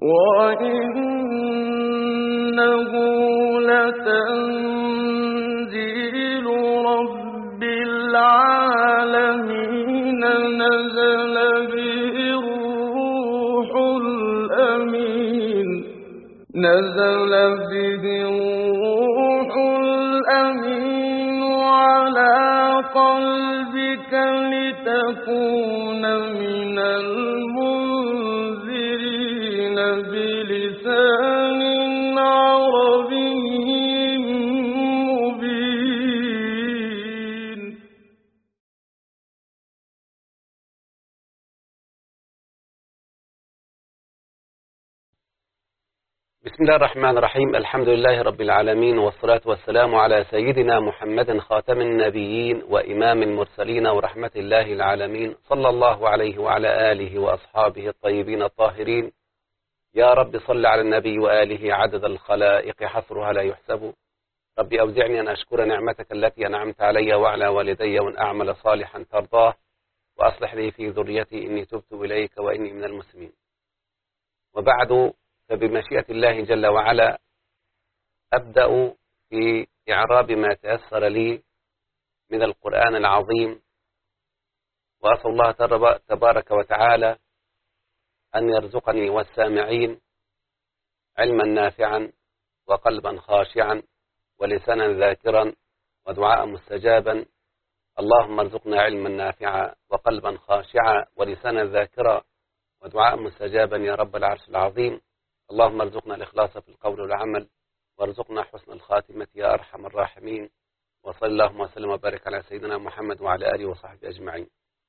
وإنه لتنزيل رب العالمين نزل به الروح الأمين على قلبك لتكون من المنذرين بلسان عربي مبين. بسم الله الرحمن الرحيم. الحمد لله رب العالمين، والصلاة والسلام على سيدنا محمد خاتم النبيين وإمام المرسلين ورحمة الله العالمين، صلى الله عليه وعلى آله وأصحابه الطيبين الطاهرين. يا رب صل على النبي وآله عدد الخلائق حصرها لا يحسب. رب أوزعني أن أشكر نعمتك التي أنعمت علي وعلى والدي، وأن أعمل صالحا ترضاه، وأصلح لي في ذريتي إني تبت إليك وإني من المسلمين. وبعد، فبمشيئة الله جل وعلا أبدأ في إعراب ما تيسر لي من القرآن العظيم، وأسأل الله تبارك وتعالى أن يرزقني والسامعين علما نافعا وقلبا خاشعا ولسانا ذاكرا ودعاء مستجابا. اللهم ارزقنا علما نافعا وقلبا خاشعا ولسانا ذاكرا ودعاء مستجابا يا رب العرش العظيم. اللهم ارزقنا الإخلاص في القول والعمل، وارزقنا حسن الخاتمة يا أرحم الراحمين. وصلى اللهم وسلم وبارك على سيدنا محمد وعلى آله وصحبه أجمعين.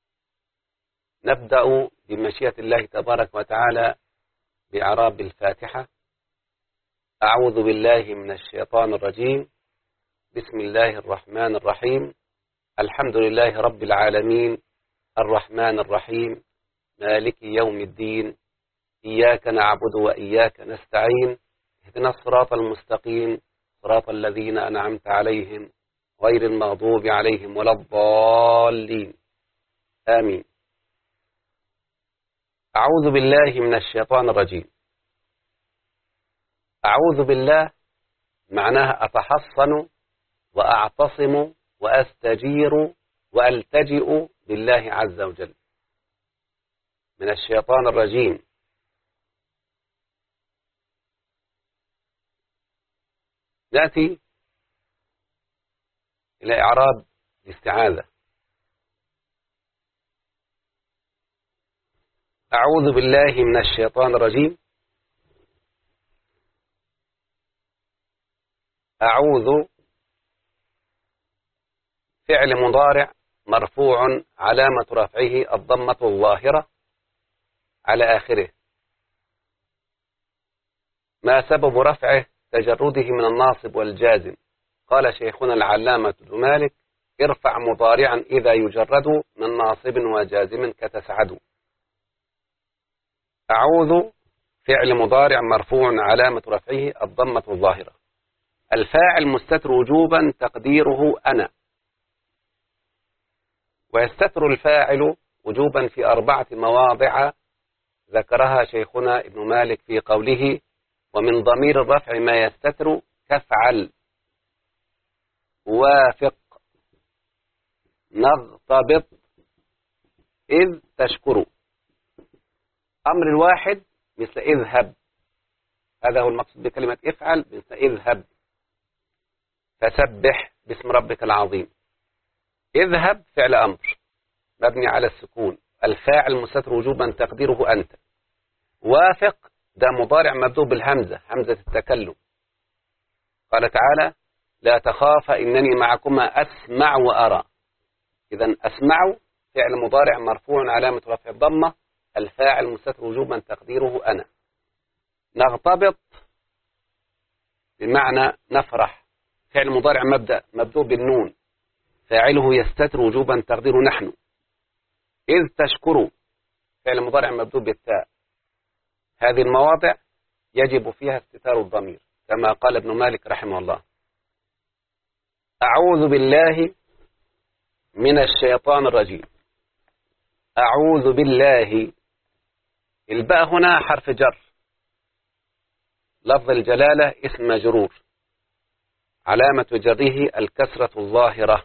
نبدأ بمشيئة الله تبارك وتعالى بإعراب الفاتحة. أعوذ بالله من الشيطان الرجيم. بسم الله الرحمن الرحيم. الحمد لله رب العالمين، الرحمن الرحيم، مالك يوم الدين، إياك نعبد وإياك نستعين، اهدنا الصراط المستقيم، صراط الذين أنعمت عليهم غير المغضوب عليهم ولا الضالين، آمين. أعوذ بالله من الشيطان الرجيم. أعوذ بالله معناها أتحصن وأعتصم وأستجير وألتجئ بالله عز وجل من الشيطان الرجيم. نأتي إلى إعراب الاستعاذة. أعوذ بالله من الشيطان الرجيم. أعوذ فعل مضارع مرفوع علامة رفعه الضمة الظاهرة على آخره. ما سبب رفعه؟ تجرده من الناصب والجازم. قال شيخنا العلامة ابن مالك: ارفع مضارعا إذا يجرد من ناصب وجازم كتسعد. أعوذ فعل مضارع مرفوع علامة رفعه الضمة الظاهرة. الفاعل مستتر وجوبا تقديره أنا، ويستتر الفاعل وجوبا في 4 مواضع ذكرها شيخنا ابن مالك في قوله: ومن ضمير الرفع ما يستتر كفعل، وافق، نغتبط، إذ تشكر. أمر الواحد مثل اذهب، هذا هو المقصود بكلمة افعل، مثل اذهب. فسبح باسم ربك العظيم. اذهب فعل أمر مبني على السكون، الفاعل مستتر وجوبا تقديره أنت. وافق ده مضارع مبدوء بالهمزة، همزة التكلم. قال تعالى: لا تخاف إنني معكما أسمع وأرى. إذن أسمع فعل مضارع مرفوع علامة رفع الضمة، الفاعل مستتر وجوبا تقديره أنا. نغتبط بمعنى نفرح، فعل مضارع مبدوء بالنون، فاعله يستتر وجوبا تقديره نحن. إذ تشكروا فعل مضارع مبدوء بالتاء. هذه المواضع يجب فيها استتار الضمير كما قال ابن مالك رحمه الله. أعوذ بالله من الشيطان الرجيم. أعوذ بالله، الباء هنا حرف جر لفظ الجلالة اسم مجرور، علامة جره الكسرة الظاهرة.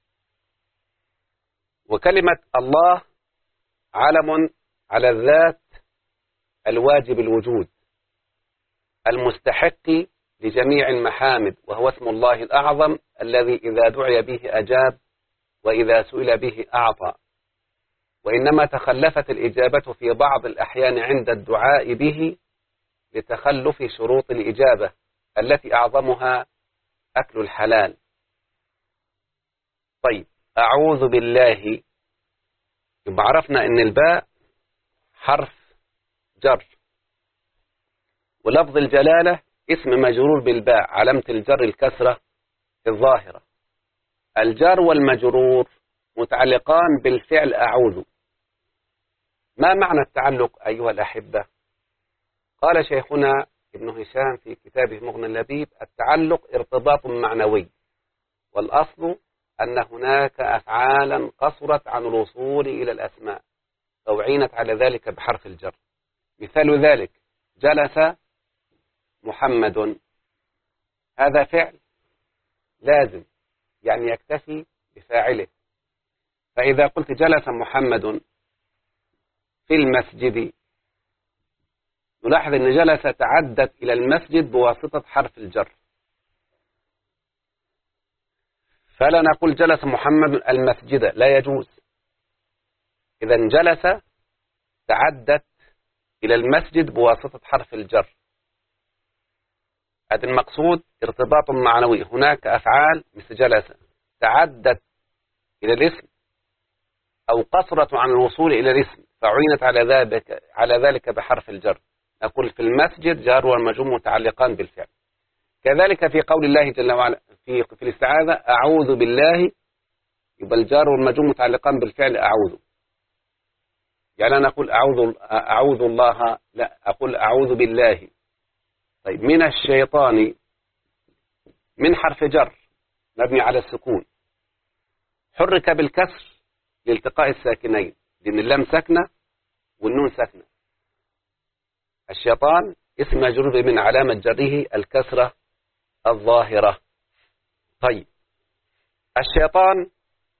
وكلمة الله علم على الذات الواجب الوجود المستحق لجميع المحامد، وهو اسم الله الأعظم الذي إذا دعي به أجاب وإذا سئل به أعطى. وإنما تخلفت الإجابة في بعض الأحيان عند الدعاء به لتخلف شروط الإجابة التي أعظمها أكل الحلال. طيب، أعوذ بالله، يبقى عرفنا أن الباء حرف جر، ولفظ الجلالة اسم مجرور بالباء، علامة الجر الكسرة الظاهرة. الجر والمجرور متعلقان بالفعل أعوذ. ما معنى التعلق أيها الأحبة؟ قال شيخنا ابن هشام في كتابه مغنى اللبيب: التعلق ارتباط معنوي، والأصل أن هناك أفعالا قصرت عن الوصول إلى الأسماء أعينت على ذلك بحرف الجر. مثال ذلك: جلس محمد، هذا فعل لازم، يعني يكتفي بفاعله. فإذا قلت جلس محمد في المسجد، نلاحظ أن جلس تعدت إلى المسجد بواسطة حرف الجر، فلا نقول جلس محمد المسجد، لا يجوز. إذا جلس تعدت إلى المسجد بواسطة حرف الجر. هذا المقصود ارتباط معنوي. هناك أفعال مثل جلس تعدت إلى الاسم أو قصرت عن الوصول إلى الاسم فعينت على ذلك بحرف الجر. نقول في المسجد جار والمجرور متعلقان بالفعل. كذلك في قول الله جل وعلا في الاستعاذة: أعوذ بالله، يبقى الجار والمجرور متعلقان بالفعل أعوذ. يعني أنا أقول أعوذ الله، لا، أقول أعوذ بالله. طيب، من الشيطان، من حرف جر مبني على السكون، حرك بالكسر لالتقاء الساكنين، لأن اللام ساكنة والنون ساكنة. الشيطان اسم مجرور من علامة جره الكسرة الظاهرة. طيب، الشيطان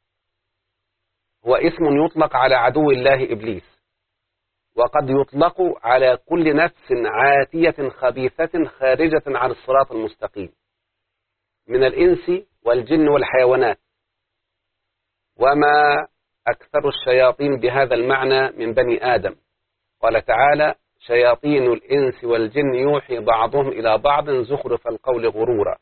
هو اسم يطلق على عدو الله إبليس، وقد يطلق على كل نفس عاتية خبيثة خارجة عن الصراط المستقيم من الإنس والجن والحيوانات. وما أكثر الشياطين بهذا المعنى من بني آدم. قال تعالى: شياطين الإنس والجن يوحي بعضهم إلى بعض زخرف القول غرورا.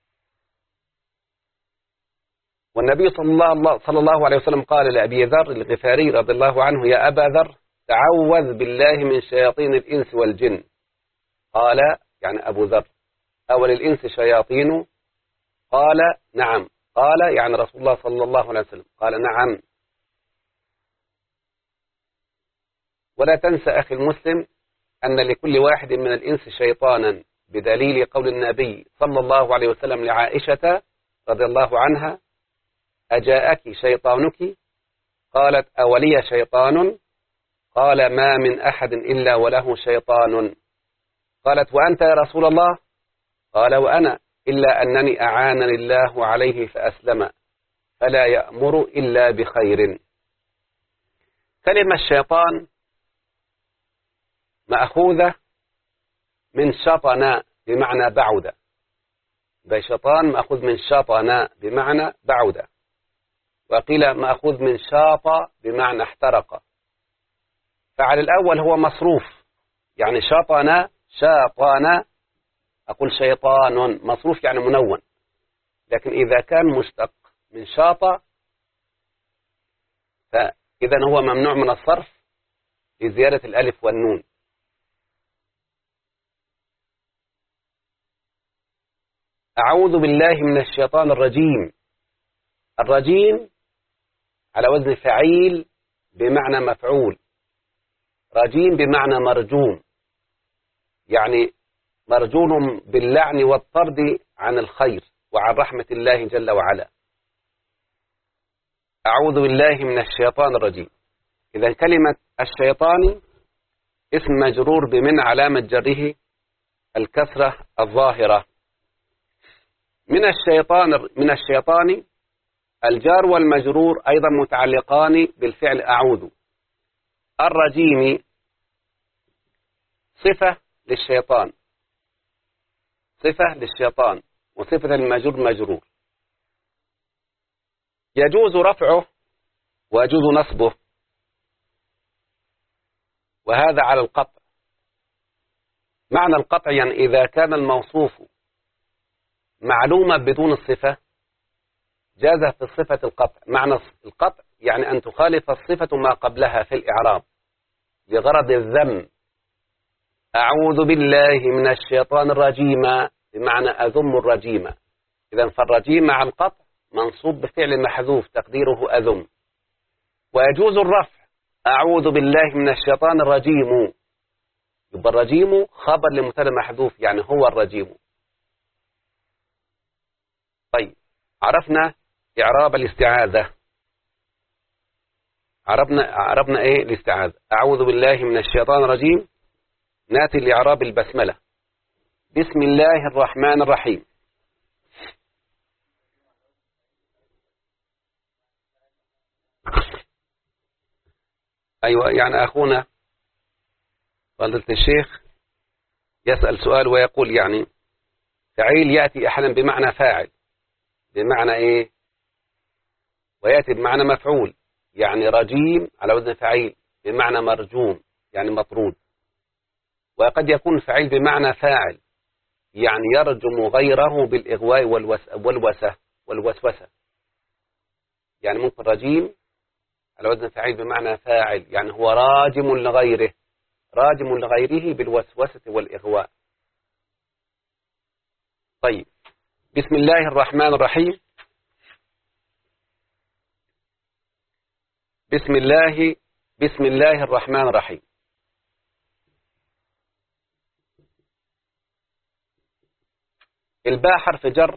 والنبي صلى الله عليه وسلم قال لأبي ذر الغفاري رضي الله عنه: يا أبا ذر، تعوذ بالله من شياطين الإنس والجن. قال، يعني أبو ذر: أول الإنس شياطين؟ قال: نعم. قال، يعني رسول الله صلى الله عليه وسلم. قال: نعم. ولا تنسى أخي المسلم أن لكل واحد من الإنس شيطانا، بدليل قول النبي صلى الله عليه وسلم لعائشة رضي الله عنها: أجاءك شيطانك؟ قالت: أولي شيطان؟ قال: ما من أحد إلا وله شيطان. قالت: وأنت يا رسول الله؟ قال: وأنا، إلا أنني أعانني الله عليه فأسلم، فلا يأمر إلا بخير. كلمة الشيطان مأخوذة من شطن بمعنى بعد، شيطان مأخوذ من شطن بمعنى بعد، وقيل مأخوذ من شاط بمعنى احترق. فعلى الأول هو مصروف، يعني شاطن أقول شيطان، مصروف يعني منون. لكن إذا كان مشتق من شاط فإذا هو ممنوع من الصرف لزيادة الألف والنون. أعوذ بالله من الشيطان الرجيم. الرجيم على وزن فعيل بمعنى مفعول، رجيم بمعنى مرجوم، يعني مرجون باللعن والطرد عن الخير وعن رحمة الله جل وعلا. أعوذ بالله من الشيطان الرجيم. إذا كلمة الشيطان اسم مجرور بمن علامة جره الكسرة الظاهرة. من الشيطان الجار والمجرور أيضا متعلقان بالفعل أعوذ. الرجيم صفة للشيطان، صفة للشيطان، وصفة المجرور مجرور. يجوز رفعه ويجوز نصبه، وهذا على القطع. معنى القطع يعني إذا كان الموصوف معلومة بدون الصفة جاز في الصفة القطع. معنى القطع يعني أن تخالف الصفة ما قبلها في الإعراب لغرض الذم. أعوذ بالله من الشيطان الرجيم بمعنى أذم الرجيم. إذن فالرجيم مع القطع منصوب بفعل محذوف تقديره أذم. ويجوز الرفع أعوذ بالله من الشيطان الرجيم، يبقى الرجيم خبر لمبتدا محذوف يعني هو الرجيم. طيب عرفنا إعراب الاستعاذة، عرفنا إيه الاستعاذة؟ أعوذ بالله من الشيطان الرجيم. نأتي لإعراب البسملة. بسم الله الرحمن الرحيم. أيوة، يعني أخونا فضيلة الشيخ يسأل سؤال ويقول يعني فعيل يأتي أحيانا بمعنى فاعل، بمعنى إيه؟ ويأتي بمعنى مفعول، يعني رجيم على وزن فعيل بمعنى مرجوم يعني مطرود. وقد يكون فعيل بمعنى فاعل يعني يرجم غيره بالإغواء والوسوسة. يعني ممكن رجيم على وزن فعيل بمعنى فاعل يعني هو راجم لغيره بالوسوسة والإغواء. طيب بسم الله الرحمن الرحيم. بسم الله الرحمن الرحيم. الباء حرف جر،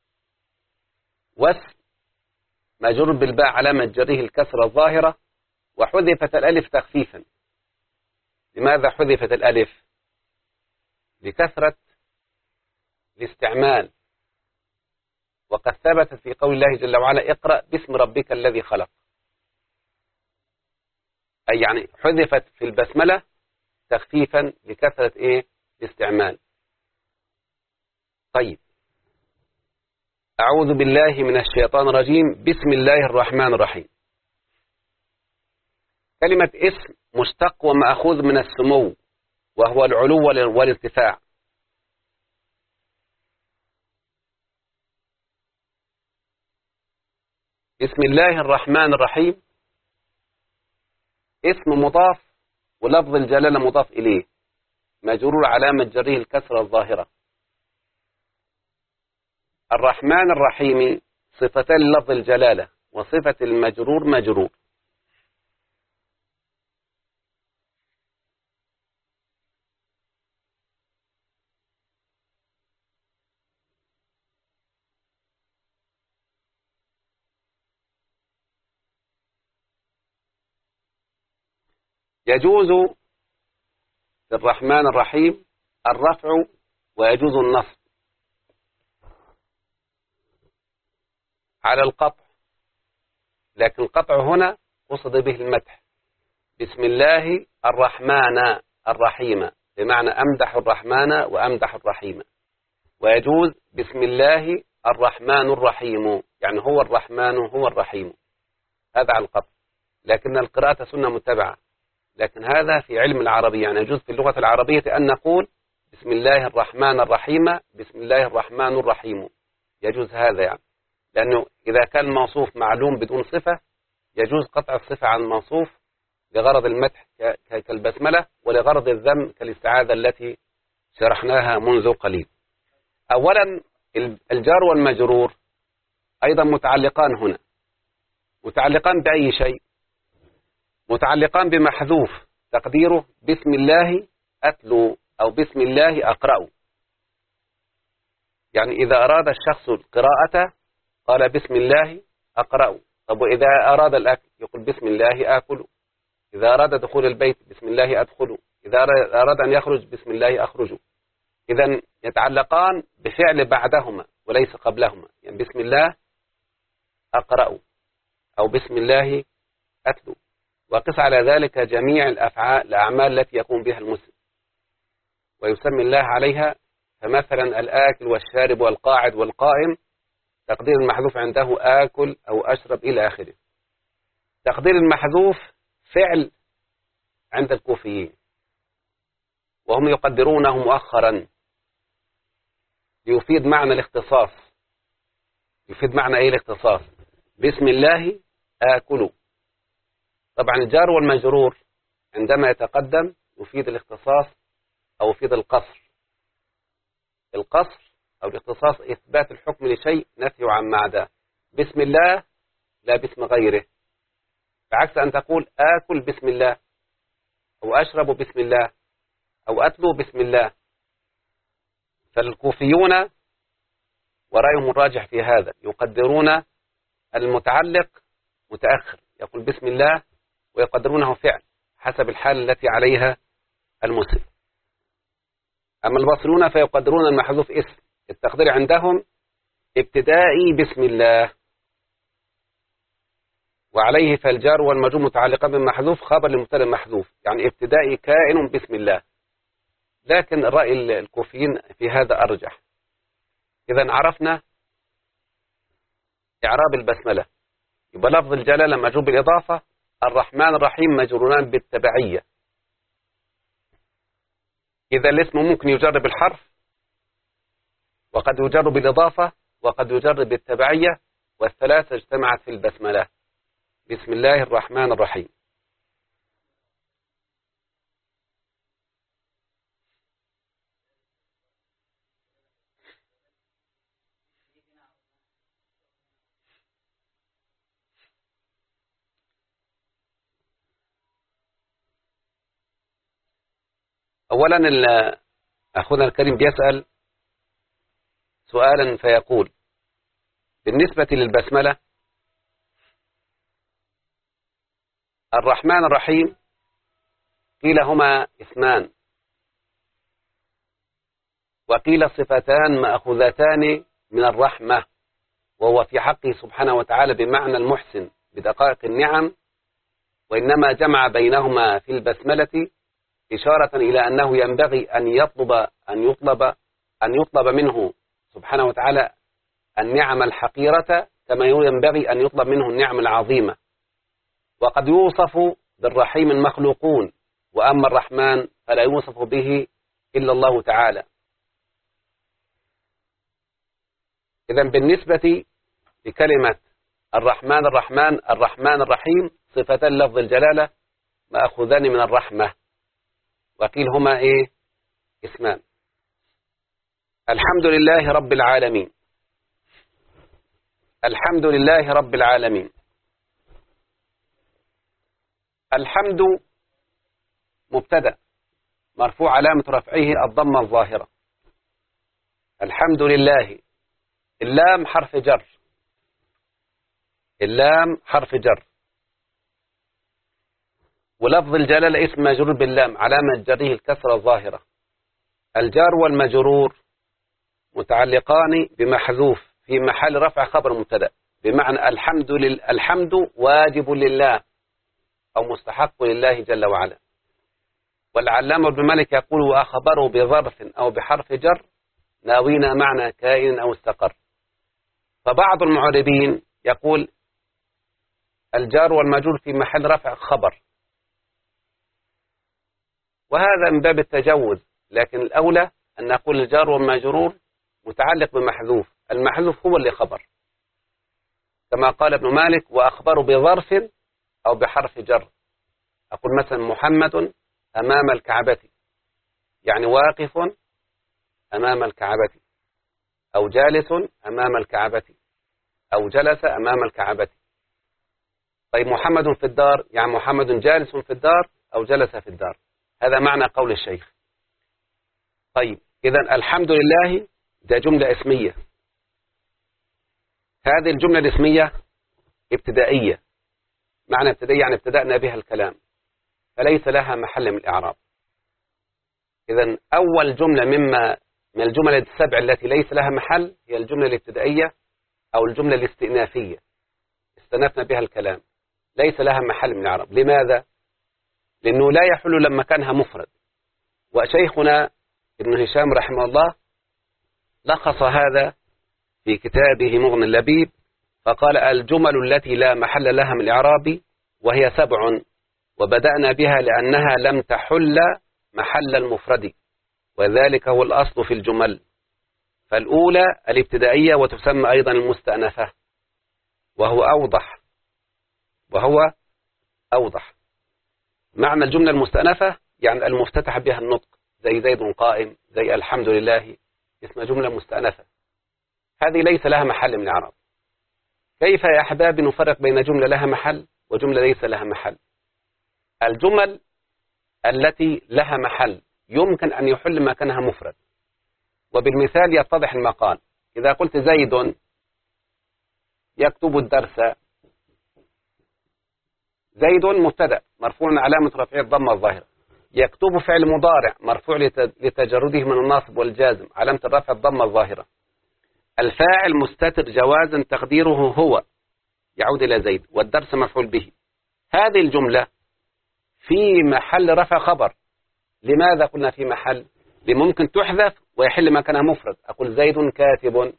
واسم مجرور بالباء علامة جره الكسرة الظاهرة، وحذفت الألف تخفيفا. لماذا حذفت الألف؟ لكثرة الاستعمال. وقد ثبت في قول الله جل وعلا اقرأ باسم ربك الذي خلق، أي يعني حذفت في البسملة تخفيفا لكثرة إيه؟ الاستعمال. طيب أعوذ بالله من الشيطان الرجيم. بسم الله الرحمن الرحيم. كلمة اسم مشتق ومأخوذ من السمو وهو العلو والارتفاع. بسم الله الرحمن الرحيم اسم مضاف ولفظ الجلالة مضاف إليه مجرور علامة جره الكسرة الظاهرة. الرحمن الرحيم صفتان لفظ الجلالة وصفة المجرور مجرور. يجوز في الرحمن الرحيم الرفع ويجوز النصب على القطع، لكن القطع هنا قصد به المدح. بسم الله الرحمن الرحيم بمعنى أمدح الرحمن وأمدح الرحيم. ويجوز بسم الله الرحمن الرحيم يعني هو الرحمن هو الرحيم، هذا على القطع. لكن القراءة سنة متبعة، لكن هذا في علم العربية. يعني يجوز في اللغة العربية أن نقول بسم الله الرحمن الرحيم بسم الله الرحمن الرحيم، يجوز هذا يعني، لأنه إذا كان الموصوف معلوم بدون صفة يجوز قطع الصفة عن الموصوف لغرض المدح كالبسملة، ولغرض الذم كالاستعاذة التي شرحناها منذ قليل. أولا الجار والمجرور أيضا متعلقان هنا. متعلقان بأي شيء؟ متعلقان بمحذوف تقديره بسم الله أتلو أو بسم الله أقرأ. يعني إذا أراد الشخص القراءة قال بسم الله أقرأ. طب وإذا أراد الأكل يقول بسم الله آكل. إذا أراد دخول البيت بسم الله أدخل. إذا أراد أن يخرج بسم الله أخرج. إذن يتعلقان بفعل بعدهما وليس قبلهما، يعني بسم الله أقرأ أو بسم الله أتلو، وقس على ذلك جميع الأعمال التي يقوم بها المسلم ويسمي الله عليها. فمثلا الآكل والشارب والقاعد والقائم تقدير المحذوف عنده آكل أو أشرب إلى آخره. تقدير المحذوف فعل عند الكوفيين، وهم يقدرونه مؤخرا ليفيد معنى الاختصاص. يفيد معنى ايه الاختصاص؟ بسم الله آكل. طبعا الجار والمجرور عندما يتقدم يفيد الاختصاص أو يفيد القصر. القصر أو الاختصاص إثبات الحكم لشيء نفيه عن عداه. بسم الله لا باسم غيره، بعكس أن تقول آكل بسم الله أو أشرب بسم الله أو أتلو بسم الله. فالكوفيون ورأيهم الراجح في هذا يقدرون المتعلق متأخر، يقول بسم الله، ويقدرونه فعل حسب الحال التي عليها المسلم. أما الباطلون فيقدرون المحذوف اسم، التقدير عندهم ابتدائي بسم الله، وعليه فالجار والمجرور متعلقان بالمحذوف خبر للمبتدا المحذوف، يعني ابتدائي كائن بسم الله. لكن الرأي الكوفيين في هذا أرجح. إذا عرفنا إعراب البسملة، يبقى لفظ الجلالة مجرور بالإضافة، الرحمن الرحيم مجروران بالتبعية. إذا الاسم ممكن يجر بالحرف، وقد يجر بالإضافة، وقد يجر بالتبعية، والثلاثة اجتمعت في البسملة. بسم الله الرحمن الرحيم. أولا أخونا الكريم بيسأل سؤالا فيقول بالنسبة للبسملة الرحمن الرحيم قيل هما اسمان، وقيل صفتان مأخوذتان من الرحمة، وهو في حقه سبحانه وتعالى بمعنى المحسن بدقائق النعم، وإنما جمع بينهما في البسملة إشارة إلى أنه ينبغي أن يطلب منه سبحانه وتعالى النعم الحقيرة كما ينبغي أن يطلب منه النعم العظيمة. وقد يوصف بالرحيم المخلوقون، وأما الرحمن فلا يوصف به إلا الله تعالى. إذن بالنسبة لكلمة الرحمن الرحيم صفتان لفظ الجلالة مأخوذان من الرحمة، وقيل هما إيه؟ اسمان. الحمد لله رب العالمين. الحمد لله رب العالمين. الحمد مبتدأ مرفوع علامة رفعه الضمة الظاهرة. الحمد لله. اللام حرف جر. اللام حرف جر. ولفظ الجلالة اسم مجرور باللام علامة جره الكسرة الظاهرة. الجار والمجرور متعلقان بمحذوف في محل رفع خبر مبتدأ، بمعنى الحمد واجب لله أو مستحق لله جل وعلا. والعلامة ابن مالك يقول وأخبره بظرف أو بحرف جر ناوينا معنى كائن أو استقر. فبعض المعربين يقول الجار والمجرور في محل رفع خبر، وهذا من باب التجوز، لكن الأولى أن نقول الجار والمجرور متعلق بمحذوف، المحذوف هو اللي خبر، كما قال ابن مالك وأخبره بظرف أو بحرف جر. أقول مثلا محمد أمام الكعبة، يعني واقف أمام الكعبة، أو جالس أمام الكعبة، أو جلس أمام الكعبة. طيب محمد في الدار، يعني محمد جالس في الدار أو جلس في الدار. هذا معنى قول الشيخ. طيب إذن الحمد لله ده جملة اسمية. هذه الجملة الاسمية ابتدائية. معنى ابتدائية يعني ابتدأنا بها الكلام، فليس لها محل من الإعراب. إذن أول جملة مما من الجمل السبع التي ليس لها محل هي الجملة الابتدائية أو الجملة الاستئنافية، استنفنا بها الكلام، ليس لها محل من الإعراب. لماذا؟ لأنه لا يحل لما كانها مفرد. وشيخنا ابن هشام رحمه الله لخص هذا في كتابه مغني اللبيب، فقال: الجمل التي لا محل لها من الإعراب وهي 7، وبدأنا بها لأنها لم تحل محل المفرد، وذلك هو الأصل في الجمل. فالأولى الابتدائية، وتسمى أيضا المستأنفة، وهو أوضح. معنى الجملة المستأنفة يعني المفتتح بها النطق، زي زيد قائم، زي الحمد لله، اسمها جملة مستأنفة. هذه ليس لها محل من الإعراب. كيف يا أحباب نفرق بين جملة لها محل وجملة ليس لها محل؟ الجمل التي لها محل يمكن أن يحل مكانها مفرد، وبالمثال يتضح المقال. إذا قلت زيد يكتب الدرس، زيد مبتدأ مرفوع علامة رفعه الضمة الظاهرة، يكتب فعل مضارع مرفوع لتجرده من الناصب والجازم، علامة الرفع الضمة الظاهرة. الفاعل مستتر جوازا تقديره هو، يعود إلى زيد، والدرس مفعول به. هذه الجملة في محل رفع خبر. لماذا قلنا في محل؟ لممكن تحذف ويحل مكانها مفرد، أقول زيد كاتب.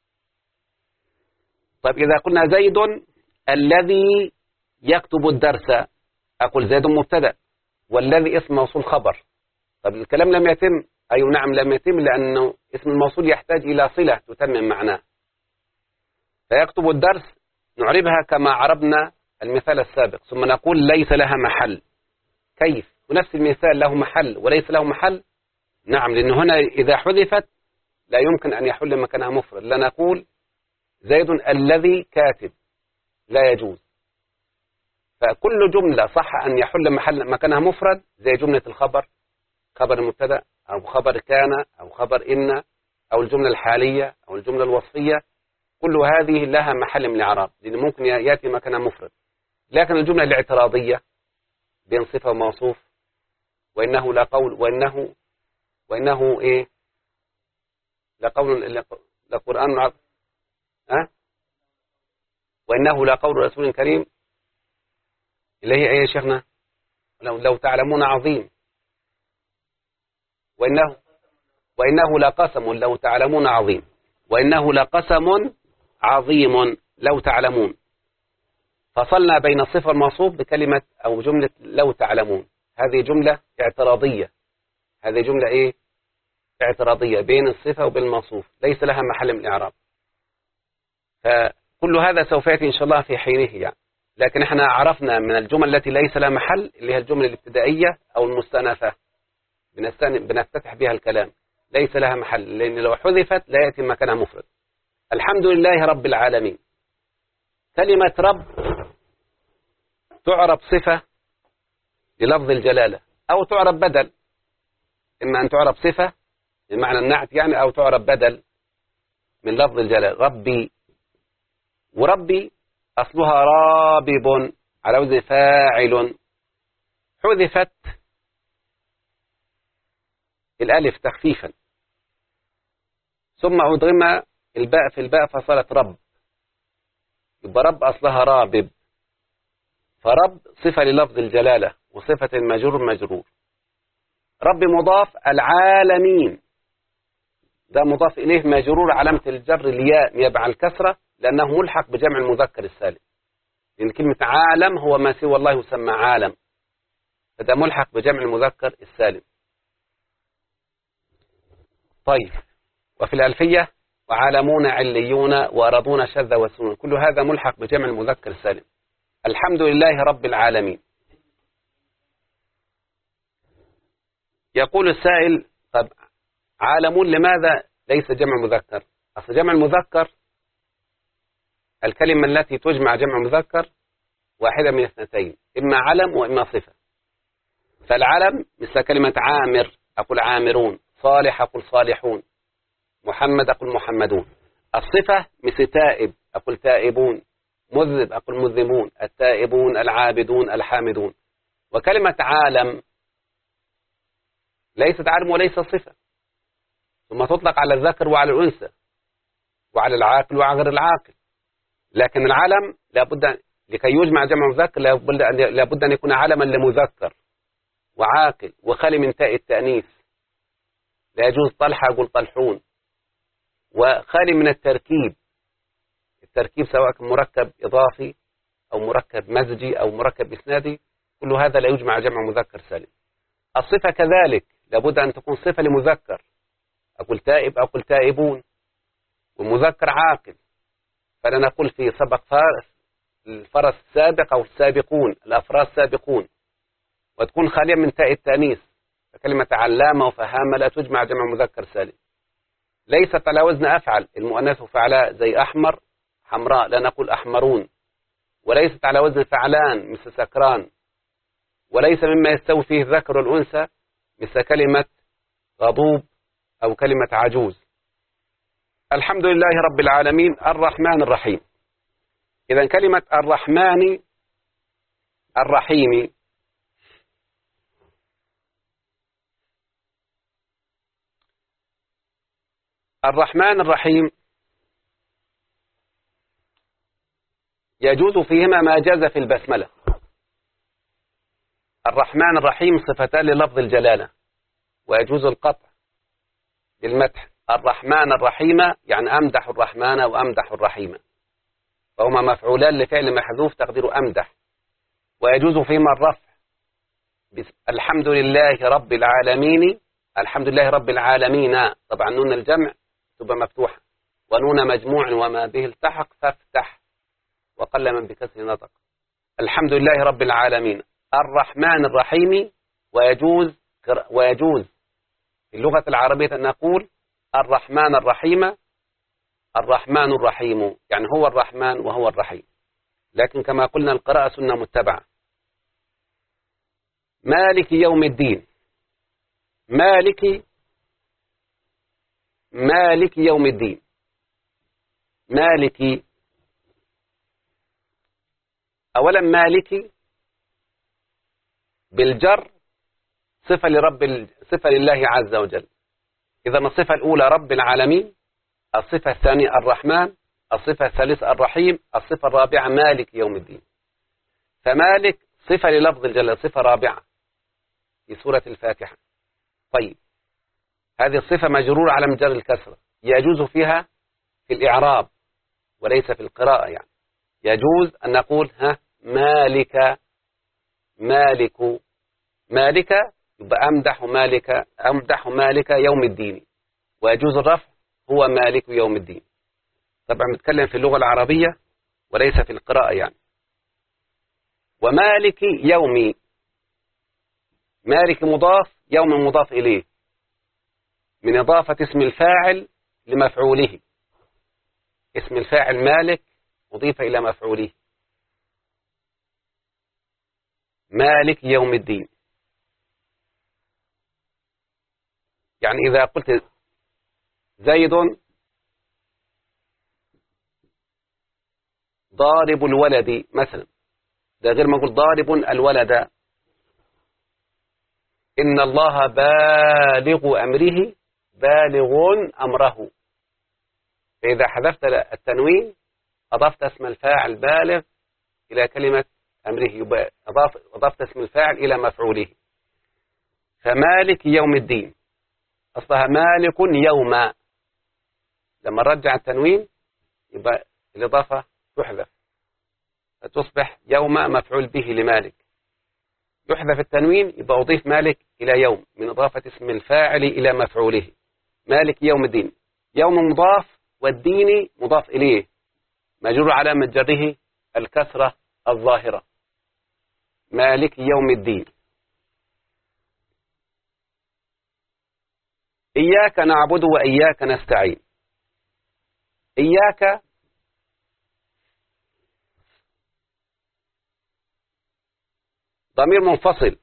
طيب إذا قلنا زيد الذي يكتب الدرس، أقول زيد مبتدأ والذي اسم موصول خبر. طيب الكلام لم يتم، أي نعم لم يتم، لأنه اسم الموصول يحتاج إلى صلة تتمم معناه. فيكتب الدرس نعربها كما عربنا المثال السابق، ثم نقول ليس لها محل. كيف؟ ونفس المثال له محل وليس له محل؟ نعم، لأنه هنا إذا حذفت لا يمكن أن يحل مكانها مفرد، لا نقول زيد الذي كاتب، لا يجوز. فكل جملة صح أن يحل محل مكانها مفرد، زي جملة الخبر، خبر المبتدأ أو خبر كان أو خبر إن أو الجملة الحالية أو الجملة الوصفية، كل هذه لها محل من الإعراب، لأن ممكن يأتي مكانها مفرد. لكن الجملة الاعتراضية بين صفة وموصوف، وإنه لقول، وإنه إيه؟ لقرآن وإنه لقول رسول كريم، اللي هي إيه يا شيخنا؟ لو تعلمون عظيم. وإنه لقسم لو تعلمون عظيم، وإنه لقسم عظيم لو تعلمون. فصلنا بين الصفة والموصوف بكلمة أو جملة لو تعلمون. هذه جملة اعتراضية، هذه جملة إيه؟ اعتراضية بين الصفة وبين الموصوف، ليس لها محل من الإعراب. فكل هذا سوف يأتي إن شاء الله في حينه يعني. لكن احنا عرفنا من الجمل التي ليس لها محل اللي هي الجملة الابتدائية أو المستأنفة، بنفتتح بها الكلام، ليس لها محل، لأن لو حذفت لا يأتي مكانها مفرد. الحمد لله رب العالمين. كلمة رب تعرب صفة للفظ الجلالة، أو تعرب بدل، إما أن تعرب صفة بمعنى النعت يعني، أو تعرب بدل من لفظ الجلالة. ربي، وربي أصلها رابب على وزن فاعل، حذفت الألف تخفيفا، ثم أدغم الباء في الباء فصارت رب، يبقى رب أصلها رابب. فرب صفة للفظ الجلالة وصفة مجرور. رب مضاف، العالمين ده مضاف إليه مجرور، علامة الجر الياء نيابة عن الكسرة، لأنه ملحق بجمع المذكر السالم، لأن كلمة عالم هو ما سوى الله يسمى عالم، فده ملحق بجمع المذكر السالم. طيب، وفي الألفية وعالمون عليون وأرضون شذ وسنون، كل هذا ملحق بجمع المذكر السالم. الحمد لله رب العالمين. يقول السائل: طب عالمون لماذا ليس جمع مذكر؟ أصل جمع المذكر الكلمة التي تجمع جمع مذكر واحدة من اثنتين، إما علم وإما صفة. فالعلم مثل كلمة عامر أقول عامرون، صالح أقول صالحون، محمد أقول محمدون. الصفة مثل تائب أقول تائبون، مذنب أقول مذنبون، التائبون العابدون الحامدون. وكلمة عالم ليست عالم وليس صفة، ثم تطلق على الذكر وعلى الأنثى وعلى العاقل وعلى غير العاقل. لكن العلم لكي يجمع جمع مذكر لابد أن يكون علما لمذكر وعاقل وخالي من تاء التأنيث. لا يجوز طلحة أقول طلحون، وخالي من التركيب سواء كان مركب إضافي أو مركب مزجي أو مركب إسنادي، كل هذا لا يجمع جمع مذكر سالم. الصفة كذلك لابد أن تكون صفة لمذكر، أقول تائب أقول تائبون، والمذكر عاقل، فلا نقول في سبق الفرس السابق أو السابقون، الأفراس سابقون، وتكون خالية من تاء التأنيث، فكلمة علامة وفهامة لا تجمع جمع مذكر سالم. ليست على وزن أفعل، المؤنث فعلاء زي أحمر حمراء لا نقول أحمرون، وليست على وزن فعلان مثل سكران، وليس مما يستوي فيه الذكر والأنثى مثل كلمة غضوب أو كلمة عجوز. الحمد لله رب العالمين الرحمن الرحيم. إذا كلمة الرحمن الرحيم الرحمن الرحيم يجوز فيهما ما جاز في البسملة. الرحمن الرحيم صفتان للفظ الجلالة، ويجوز القطع للمدح. الرحمن الرحيم يعني أمدح الرحمن وأمدح الرحيم، فهما مفعولان لفعل محذوف تقدير أمدح. ويجوز فيهما الرفع، الحمد لله رب العالمين، الحمد لله رب العالمين، طبعا نون الجمع تبقى مفتوحة، ونون مجموع وما به التحق فافتح، وقل من بكسر نطق. الحمد لله رب العالمين الرحمن الرحيم. ويجوز في اللغة العربية أن نقول الرحمن الرحيم الرحمن الرحيم، يعني هو الرحمن وهو الرحيم، لكن كما قلنا القراءة سنة متبعة. مالك يوم الدين، مالك يوم الدين، مالك. أولا مالك بالجر صفة لله عز وجل. إذا الصفة الأولى رب العالمين، الصفة الثانية الرحمن، الصفة الثالثة الرحيم، الصفة الرابعة مالك يوم الدين. فمالك صفة للفظ الجلالة، صفة رابعة في سورة الفاتحة. طيب هذه الصفة مجرورة على مجر الكسرة، يجوز فيها في الإعراب وليس في القراءة. يعني يجوز أن نقول مالك، مالك، مالك، يبقى أمدح مالك يوم الدين. ويجوز الرفع هو مالك يوم الدين. طبعا بنتكلم في اللغة العربية وليس في القراءة يعني. ومالك يومي، مالك مضاف، يوم مضاف إليه، من إضافة اسم الفاعل لمفعوله. اسم الفاعل مالك أضيف إلى مفعوله، مالك يوم الدين. يعني إذا قلت زيد ضارب الولد مثلا، ده غير ما أقول ضارب الولد. إن الله بالغ أمره، بالغ أمره. فإذا حذفت التنوين أضفت اسم الفاعل بالغ إلى كلمة أمره، يبقى أضفت اسم الفاعل إلى مفعوله. فمالك يوم الدين أصلها مالك يوم، لما نرجع التنوين يبقى الإضافة تحذف فتصبح يوم مفعول به لمالك. يحذف التنوين يبقى أضيف مالك إلى يوم من إضافة اسم الفاعل إلى مفعوله، مالك يوم الدين. يوم مضاف والدين مضاف إليه، مجرور علامة جره الكسرة الظاهرة، مالك يوم الدين. إياك نعبد وإياك نستعين. إياك ضمير منفصل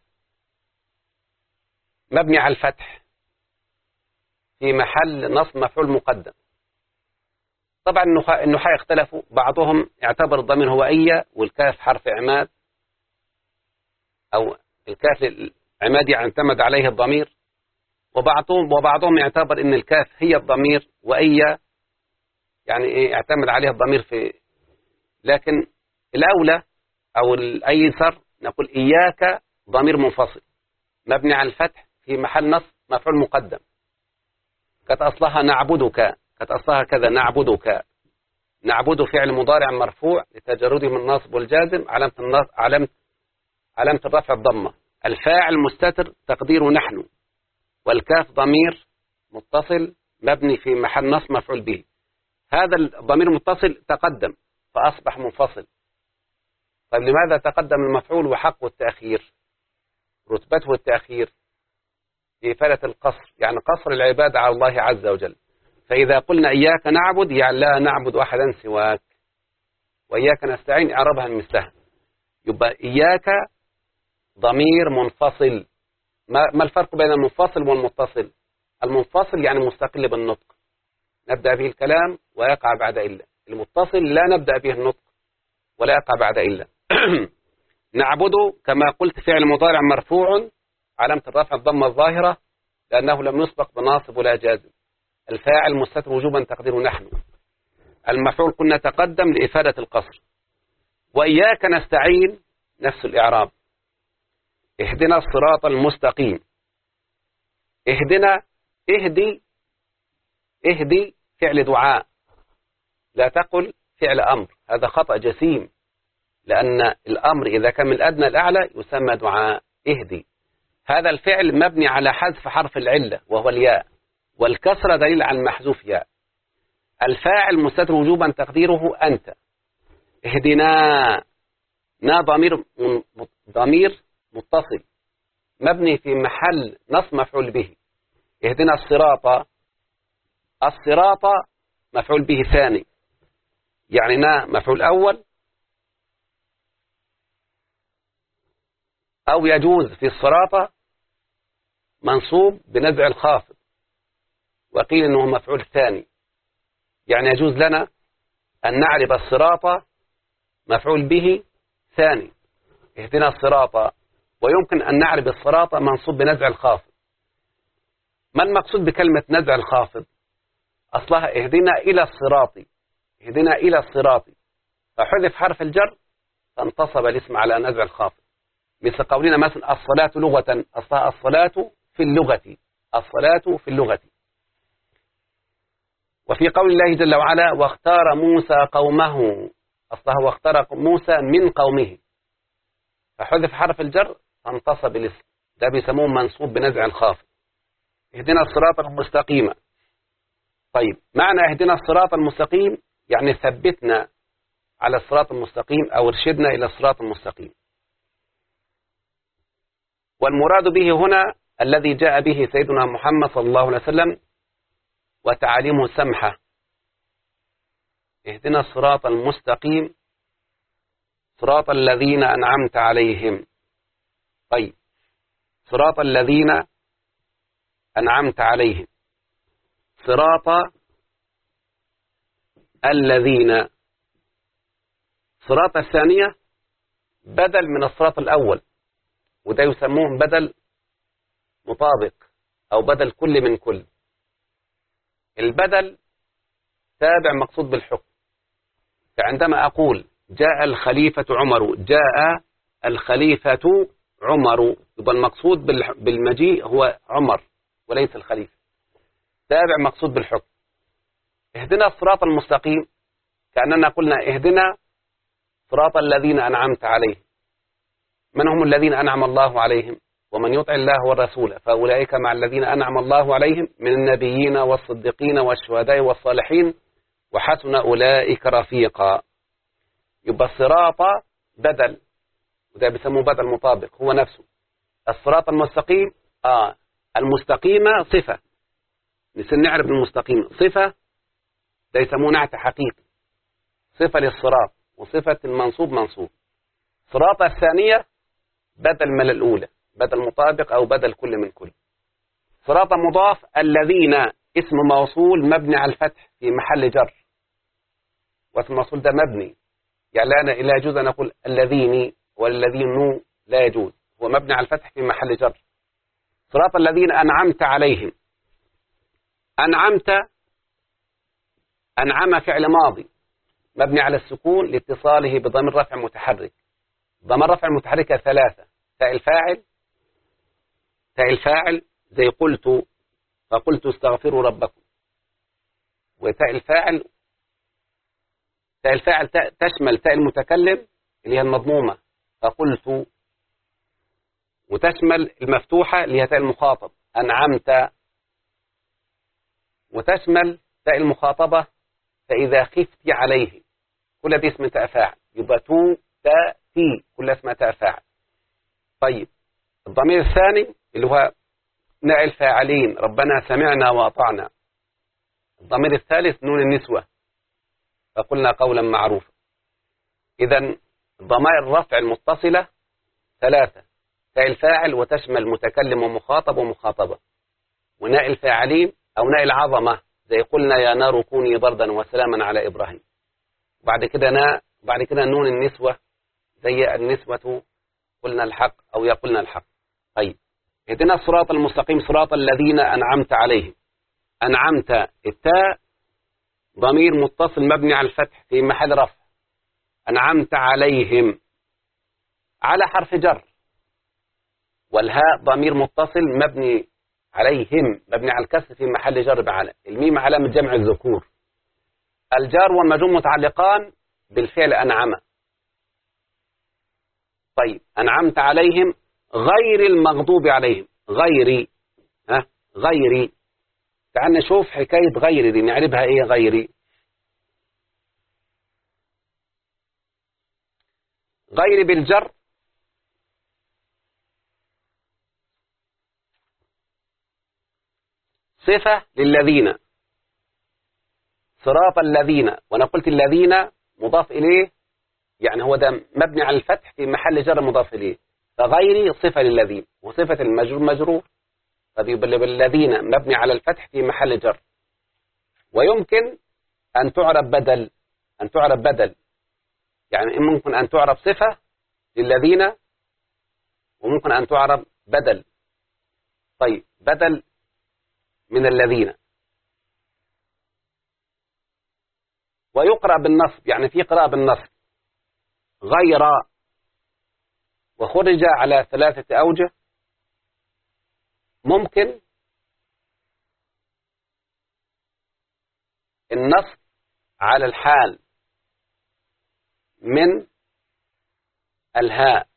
مبني على الفتح في محل نصب مفعول مقدم. طبعا النحاة اختلفوا، بعضهم اعتبر الضمير هو إيا والكاف حرف عماد، أو الكاف العماد يعني اعتمد عليه الضمير، وبعضهم يعتبر ان الكاف هي الضمير، وإيا يعني ايه اعتمد عليها الضمير في، لكن الأولى أو الأيسر نقول إياك ضمير منفصل مبني على الفتح في محل نصب مفعول مقدم. كانت أصلها نعبدك، كانت أصلها كذا نعبدك. نعبد فعل مضارع مرفوع لتجرده من الناصب والجازم، علامة الرفع الضمة. الفاعل مستتر تقديره نحن، والكاف ضمير متصل مبني في محل نصب مفعول به. هذا الضمير المتصل تقدم فأصبح منفصل. طيب لماذا تقدم المفعول وحقه التأخير؟ رتبته التأخير في إفادة القصر، يعني قصر العبادة على الله عز وجل. فإذا قلنا إياك نعبد يعني لا نعبد أحدا سواك، وإياك نستعين إعرابها مثلها. يبقى إياك ضمير منفصل. ما الفرق بين المنفصل والمتصل؟ المنفصل يعني مستقل بالنطق نبدأ به الكلام ويقع بعد إلا. المتصل لا نبدأ به النطق ولا يقع بعد إلا. نعبد كما قلت فعل مضارع مرفوع علامة الرفع الضمة الظاهرة لأنه لم يسبق بناصب ولا جازم. الفاعل مستتر وجوبا تقديره نحن. المفعول كنا تقدم لإفادة القصر. وإياك نستعين نفس الإعراب. اهدنا الصراط المستقيم. اهدنا اهدي فعل دعاء، لا تقل فعل أمر، هذا خطأ جسيم، لأن الأمر إذا كان من الأدنى الأعلى يسمى دعاء. اهدي هذا الفعل مبني على حذف حرف العلة وهو الياء، والكسرة دليل على المحذوف ياء. الفاعل مستتر وجوبا تقديره أنت. اهدنا نا ضمير متصل مبني في محل نصب مفعول به. اهدنا الصراط مفعول به ثاني، يعني نا مفعول أول، أو يجوز في الصراط منصوب بنزع الخافض، وقيل أنه مفعول ثاني، يعني يجوز لنا أن نعرب الصراط مفعول به ثاني اهدنا الصراط، ويمكن أن نعرب الصراط منصوب بنزع الخافض. ما المقصود بكلمة نزع الخافض؟ أصلها اهدنا إلى الصراط، فحذف حرف الجر فانتصب الاسم على نزع الخافض. مثل قولنا مثلا الصلاة لغة، أصلها الصلاة في اللغة. وفي قول الله جل وعلا واختار موسى قومه، أصلها واختار موسى من قومه، فحذف حرف الجر فانتصب الاسم، ده بيسموه منصوب بنزع الخافض. اهدنا الصراط المستقيم. طيب معنى اهدنا الصراط المستقيم يعني ثبتنا على الصراط المستقيم أو ارشدنا إلى الصراط المستقيم. والمراد به هنا الذي جاء به سيدنا محمد صلى الله عليه وسلم وتعاليمه سمحة. اهدنا الصراط المستقيم صراط الذين أنعمت عليهم. طيب صراط الذين أنعمت عليهم، صراط الذين، صراط الثانية بدل من الصراط الأول، وده يسموه بدل مطابق أو بدل كل من كل. البدل تابع مقصود بالحكم، فعندما أقول جاء الخليفة عمر، جاء الخليفة عمر، يبقى المقصود بالمجيء هو عمر وليس الخليفة، تابع مقصود بالحكم. اهدنا الصراط المستقيم كأننا قلنا اهدنا صراط الذين أنعمت عليهم. من هم الذين أنعم الله عليهم؟ ومن يطع الله والرسول فأولئك مع الذين أنعم الله عليهم من النبيين والصديقين والشهداء والصالحين وحسن أولئك رفيقا. يبقى الصراط بدل، وده بيسموه بدل مطابق، هو نفسه. الصراط المستقيم المستقيمة صفة، نعرف المستقيم صفة، ده يسموه نعت حقيقي، صفة للصراط، وصفة المنصوب منصوب. صراط الثانية بدل من الأولى، بدل مطابق أو بدل كل من كل. صراط مضاف، الذين اسم موصول مبني على الفتح في محل جر، واسم الموصول ده مبني، يعني لا يجوز أن نقول الذين والذين لا يجوز، هو مبني على الفتح في محل جر. صراط الذين أنعمت عليهم. أنعمت، أنعم فعل ماضي مبني على السكون لاتصاله بضمير رفع متحرك. ضمير رفع متحركة ثلاثة: تاء الفاعل، تاء الفاعل زي قلت، فقلت استغفروا ربكم. وتاء الفاعل، تاء الفاعل تشمل تاء المتكلم اللي هي المضمومة فقلت، وتشمل المفتوحة اللي هي تاء المخاطب أنعمت، وتشمل تاء المخاطبة فإذا خفت عليه. كل دي اسم تاء فاعل، يبقى تو تاء تي كل اسمها تاء فاعل. طيب الضمير الثاني اللي هو ناء الفاعلين ربنا سمعنا وأطعنا. الضمير الثالث نون النسوة فقلنا قولا معروفا. إذن ضمائر الرفع المتصلة ثلاثة: تاء الفاعل وتشمل متكلم ومخاطب ومخاطبة، وناء الفاعلين أو ناء العظمة زي قلنا يا نار كوني بردا وسلاما على إبراهيم. بعد كده نون النسوة زي النسوة قلنا الحق أو يقولنا الحق. طيب اهدنا الصراط المستقيم صراط الذين أنعمت عليهم. أنعمت التاء ضمير متصل مبني على الفتح في محل رفع. أنعمت عليهم على حرف جر، والهاء ضمير متصل مبني عليهم مبني على الكسر في محل جر بعلى. الميم علامة جمع الذكور. الجار والمجرور متعلقان بالفعل أنعم. طيب أنعمت عليهم غير المغضوب عليهم. غيري، غيري. تعال نشوف حكاية غيري دي نعرفها ايه. غيري، غيري بالجر صفة للذين، صراط الذين، وانا قلت الذين مضاف اليه يعني هو ده مبني على الفتح في محل جر مضاف اليه، فغيري صفة للذين وصفة المجرور مجرور، فيبقى الذين مبني على الفتح في محل جر. ويمكن أن تعرب بدل، أن تعرب بدل يعني ممكن أن تعرب صفة للذين وممكن أن تعرب بدل. طيب بدل من الذين. ويقرأ بالنصب يعني في قراءة بالنصب غير، وخرج على ثلاثة أوجه. ممكن النصب على الحال من الهاء،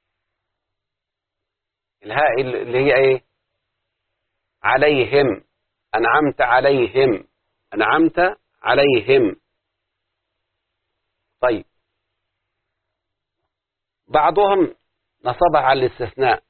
الهاء اللي هي ايه؟ عليهم. أنعمت عليهم، أنعمت عليهم. طيب بعضهم نصبها على الاستثناء،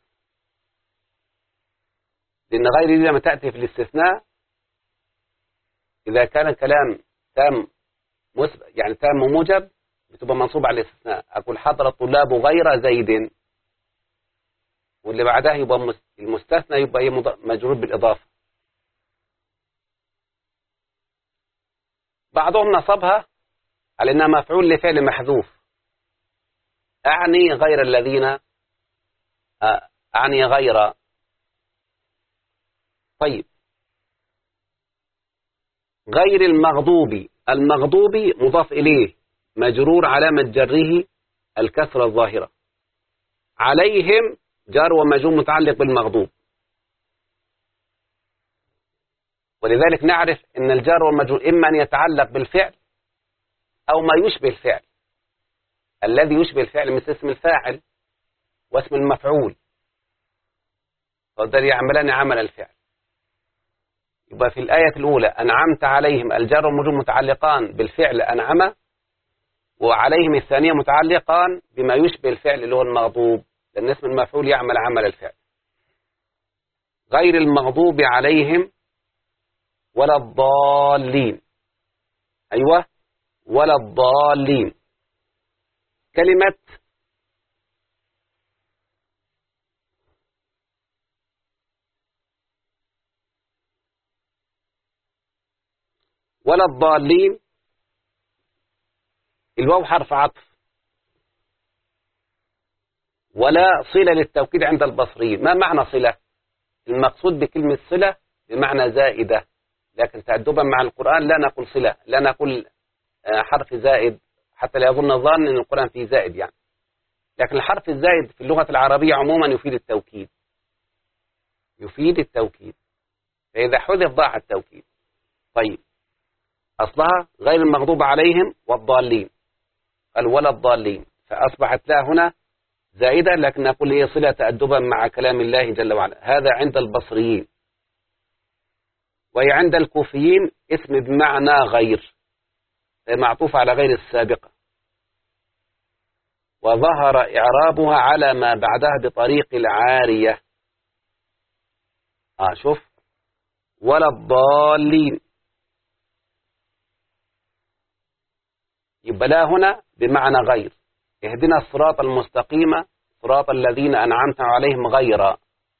لأن غير دي لما تأتي في الاستثناء إذا كان الكلام تام يعني تام موجب بتبقى منصوب على الاستثناء. أقول حضر الطلاب غير زيد، واللي بعدها يبقى المستثنى يبقى مجرور بالإضافة. بعضهم نصبها على أنها مفعول لفعل محذوف، أعني غير الذين، أعني غير. طيب غير المغضوب، المغضوب مضاف إليه مجرور علامة جره الكسرة الظاهرة. عليهم جار ومجرور متعلق بالمغضوب. ولذلك نعرف أن الجار والمجرور إما أن يتعلق بالفعل أو ما يشبه الفعل. الذي يشبه الفعل مثل اسم الفاعل واسم المفعول، فقدر يعملان عمل الفعل. يبقى في الآية الأولى أنعمت عليهم الجار والمجرور متعلقان بالفعل أنعم، وعليهم الثانية متعلقان بما يشبه الفعل اللي هو المغضوب، لأن اسم المفعول يعمل عمل الفعل. غير المغضوب عليهم ولا الضالين. أيوة ولا الضالين. كلمة ولا الضالين الواو حرف عطف، ولا صلة للتوكيد عند البصريين. ما معنى صلة؟ المقصود بكلمة صلة بمعنى زائدة، لكن تأدبا مع القرآن لا نقول صلة، لا نقول حرف زائد، حتى لا يظن الظان أن القرآن فيه زائد يعني. لكن الحرف الزائد في اللغة العربية عموما يفيد التوكيد، يفيد التوكيد، فإذا حذف ضاع التوكيد. طيب أصلها غير المغضوب عليهم والضالين، قال ولا الضالين، فأصبحت لا هنا زائدة، لكن نقول هي صلة تأدبا مع كلام الله جل وعلا. هذا عند البصريين. وهي عند الكوفيين اسم بمعنى غير، معطوف على غير السابقة، وظهر إعرابها على ما بعدها بطريق العارية. شوف ولا الضالين، يبقى لا هنا بمعنى غير. اهدنا الصراط المستقيم صراط الذين أنعمت عليهم غيري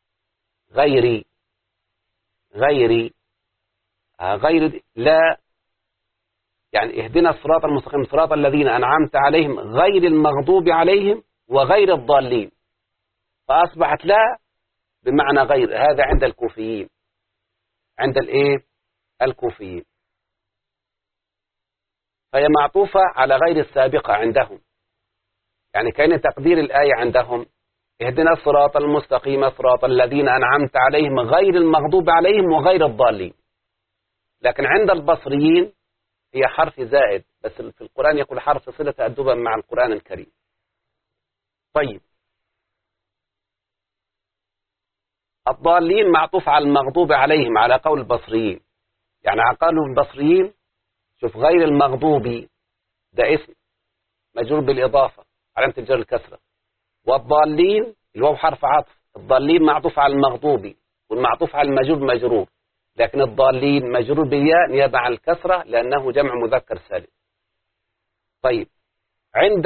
غير لا، يعني اهدنا الصراط المستقيم صراط الذين أنعمت عليهم غير المغضوب عليهم وغير الضالين، فأصبحت لا بمعنى غير. هذا عند الكوفيين، عند الكوفيين، فهي معطوفة على غير السابقة عندهم. يعني كان تقدير الآية عندهم اهدنا الصراط المستقيم صراط الذين أنعمت عليهم غير المغضوب عليهم وغير الضالين. لكن عند البصريين هي حرف زائد، بس في القرآن يقول حرف صلة تأدبا مع القرآن الكريم. طيب الضالين معطوف على المغضوب عليهم على قول البصريين، يعني على قول البصريين شوف غير المغضوب ده اسم مجرور بالإضافة علامة الجر الكسرة، والضالين اللي هو حرف عطف، الضالين معطوف على المغضوب والمعطوف على المجرور مجرور، لكن الضالين مجرور بالياء نيابة عن الكسرة لأنه جمع مذكر سالم. طيب عند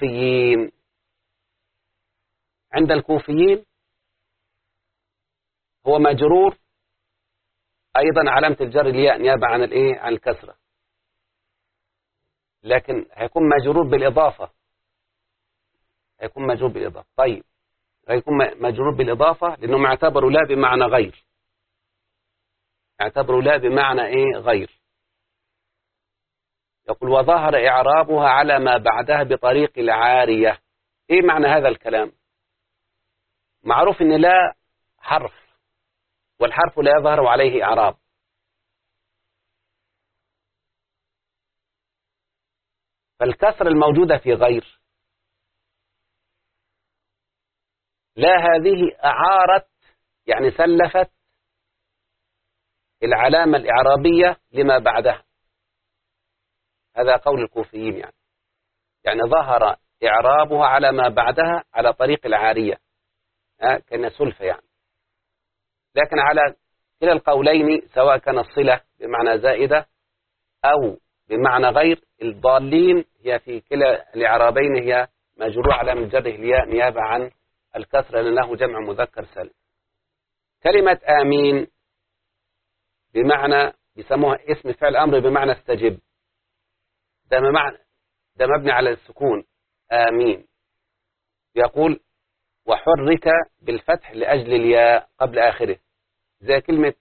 الكوفيين هو مجرور أيضا علامة الجر الياء نيابة عن عن الكسرة، لكن هيكون مجرور بالإضافة، طيب هيكون مجرور بالإضافة لأنه معتبر لا بمعنى غير، اعتبروا لا بمعنى غير. يقول وظهر إعرابها على ما بعدها بطريق العارية. معنى هذا الكلام؟ معروف أن لا حرف، والحرف لا يظهر عليه إعراب، فالكسر الموجودة في غير لا هذه أعارت، يعني سلفت العلامة الإعرابية لما بعدها. هذا قول الكوفيين، يعني ظهر إعرابها على ما بعدها على طريق العارية، كان سلفة يعني. لكن على كلا القولين سواء كان الصلة بمعنى زائدة أو بمعنى غير، الضالين هي في كلا الإعرابين هي مجرور على من جره الياء نيابة عن الكسر لأنه جمع مذكر سالم. كلمة آمين بمعنى بيسموها اسم فعل أمر بمعنى استجب، ده مبني على السكون آمين. يقول وحرك بالفتح لأجل الياء قبل آخره، زي كلمة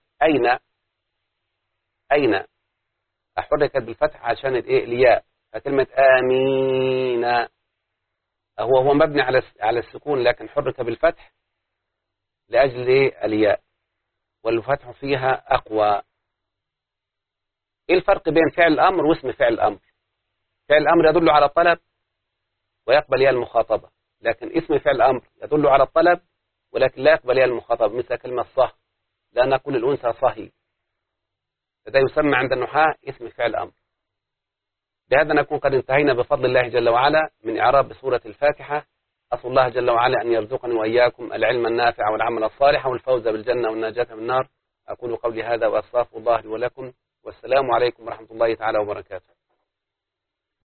أين أحركت بالفتح عشان الياء، فكلمة آمين هو مبني على السكون، لكن حرك بالفتح لأجل الياء، والفتح فيها أقوى. الفرق بين فعل الأمر واسم فعل الأمر؟ فعل الأمر يدل على الطلب ويقبل ياء المخاطبة، لكن اسم فعل الأمر يدل على الطلب ولكن لا يقبل ياء المخاطبة، مثل كلمة صه، لا نقول الأنثى صهي، فده يسمى عند النحاة اسم فعل الأمر. بهذا نكون قد انتهينا بفضل الله جل وعلا من إعراب سورة الفاتحة. أسأل الله جل وعلا أن يرزقني وإياكم العلم النافع والعمل الصالح والفوز بالجنة والنجاة من النار. أقول قولي هذا وأستغفر الله لي ولكم، والسلام عليكم ورحمة الله تعالى وبركاته.